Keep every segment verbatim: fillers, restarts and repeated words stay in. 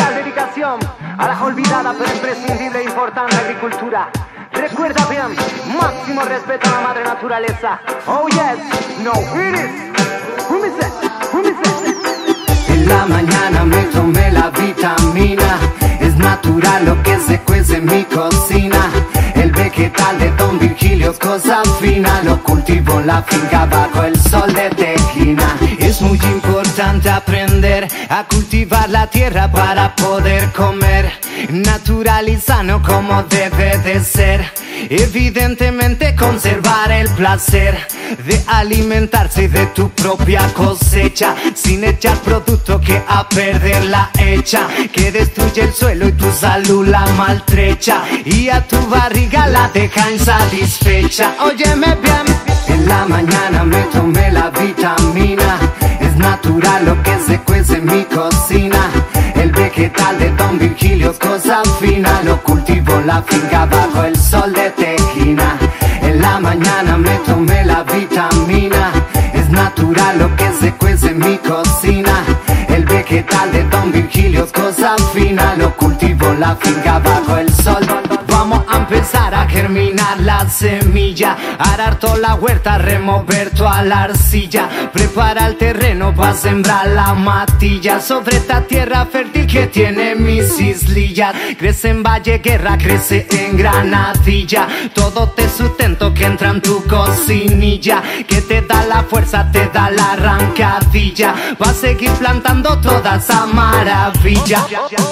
especial dedicación a la olvidada pero imprescindible e importante agricultura. Recuerda bien, máximo respeto a la madre naturaleza. Oh yes, no it is. Who me say? Who me say? En la mañana me tomé la vitamina. Es natural lo que se cuece en mi cocina. El vegetal de Don Virgilio es cosa fina. Lo cultivo en la finca bajo el sol de Tejina. Es muy importante aprender a cultivar la tierra para poder comer natural y sano como debe de ser. Evidentemente conservar el placer de alimentarse de tu propia cosecha, sin echar producto que a perder la echa, que destruye el suelo y tu salud la maltrecha y a tu barriga la deja insatisfecha. Óyeme bien, en la mañana me tomé la vitamina. Es natural lo que se cuece en mi cocina. El vegetal de Don Virgilio es cosa fina. Lo cultivo en la finca bajo el sol de Tejina. En la mañana me tomé la vitamina. Es natural lo que se cuece en mi cocina. El vegetal de Don Virgilio es cosa fina. Lo cultivo en la finca bajo el sol. Vamos a empezar a germinar la semilla, arar toda la huerta, remover toda la arcilla, prepara el terreno para sembrar la matilla sobre esta tierra fértil que tiene mis islillas. Crece en Valle Guerra, crece en Granadilla, todo te sustento que entra en tu cocinilla, que te da la fuerza, te da la arrancadilla, va a seguir plantando toda esa maravilla.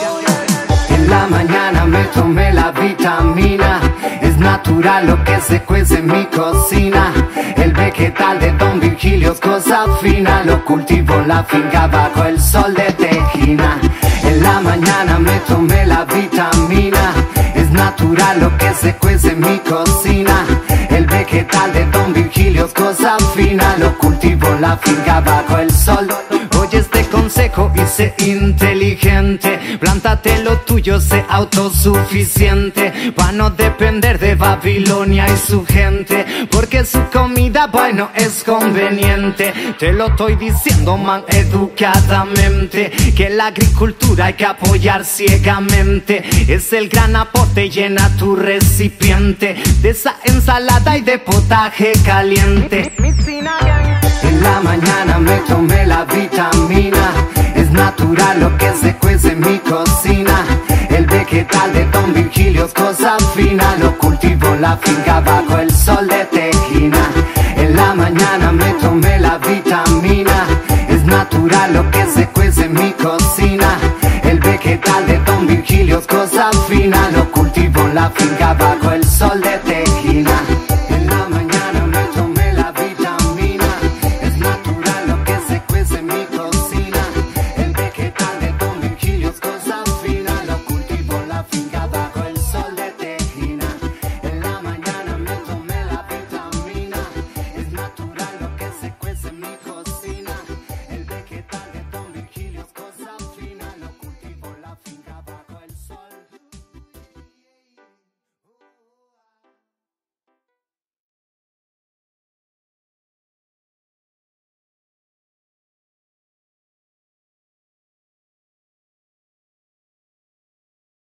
En la mañana me tomé la vitamina. Es natural lo que se cuece en mi cocina. El vegetal de Don Virgilio es cosa fina. Lo cultivo en la finca bajo el sol de Tejina. En la mañana me tomé la vitamina. Es natural lo que se cuece en mi cocina. El vegetal de Don Virgilio es cosa fina. Lo cultivo en la finca bajo el sol. Oye este consejo y sé inteligente. Plántate lo tuyo, sé autosuficiente, pa' no depender de Babilonia y su gente, porque su comida, bueno, es conveniente. Te lo estoy diciendo, man, educadamente, que la agricultura hay que apoyar ciegamente. Es el gran aporte, llena tu recipiente de esa ensalada y de potaje caliente. En la mañana me tomé la vitamina. Es natural lo que se cuece en mi cocina. El vegetal de Don Virgilio es cosa fina. Lo cultivo en la finca bajo el sol de Tejina. En la mañana me tomé la vitamina. Es natural lo que se cuece en mi cocina. El vegetal de Don Virgilio es cosa fina. Lo cultivo en la finca bajo el sol de Tejina.